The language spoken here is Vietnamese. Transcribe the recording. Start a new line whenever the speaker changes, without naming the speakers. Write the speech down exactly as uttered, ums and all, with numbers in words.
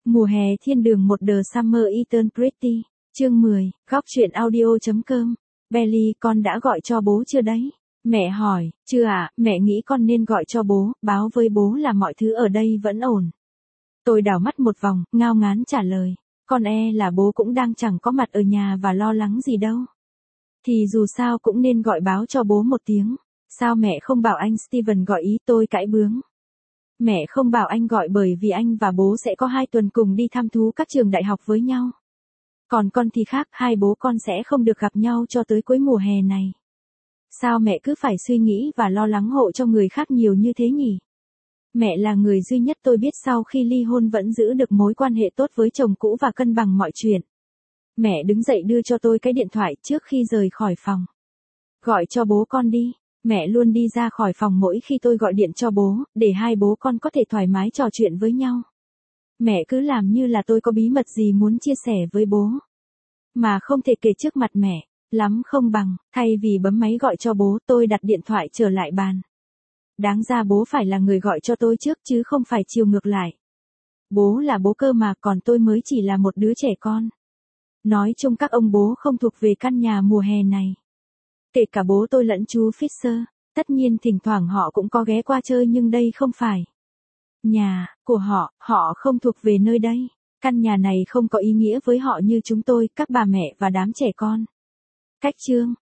Mùa hè thiên đường một The Summer Eternal Pretty, chương mười, góc truyện audio.com. Belly, con đã gọi cho bố chưa đấy? Mẹ hỏi, chưa ạ, à, mẹ nghĩ con nên gọi cho bố, báo với bố là mọi thứ ở đây vẫn ổn. Tôi đảo mắt một vòng, ngao ngán trả lời, con e là bố cũng đang chẳng có mặt ở nhà và lo lắng gì đâu. Thì dù sao cũng nên gọi báo cho bố một tiếng, sao mẹ không bảo anh Steven gọi ý? Tôi cãi bướng. Mẹ không bảo anh gọi bởi vì anh và bố sẽ có hai tuần cùng đi thăm thú các trường đại học với nhau. Còn con thì khác, hai bố con sẽ không được gặp nhau cho tới cuối mùa hè này. Sao mẹ cứ phải suy nghĩ và lo lắng hộ cho người khác nhiều như thế nhỉ? Mẹ là người duy nhất tôi biết sau khi ly hôn vẫn giữ được mối quan hệ tốt với chồng cũ và cân bằng mọi chuyện. Mẹ đứng dậy đưa cho tôi cái điện thoại trước khi rời khỏi phòng. Gọi cho bố con đi. Mẹ luôn đi ra khỏi phòng mỗi khi tôi gọi điện cho bố, để hai bố con có thể thoải mái trò chuyện với nhau. Mẹ cứ làm như là tôi có bí mật gì muốn chia sẻ với bố, mà không thể kể trước mặt mẹ, lắm không bằng, thay vì bấm máy gọi cho bố, tôi đặt điện thoại trở lại bàn. Đáng ra bố phải là người gọi cho tôi trước chứ không phải chiều ngược lại. Bố là bố cơ mà, còn tôi mới chỉ là một đứa trẻ con. Nói chung các ông bố không thuộc về căn nhà mùa hè này. Kể cả bố tôi lẫn chú Fisher, tất nhiên thỉnh thoảng họ cũng có ghé qua chơi nhưng đây không phải nhà của họ, họ không thuộc về nơi đây. Căn nhà này không có ý nghĩa với họ như chúng tôi, các bà mẹ và đám trẻ con. Cách chương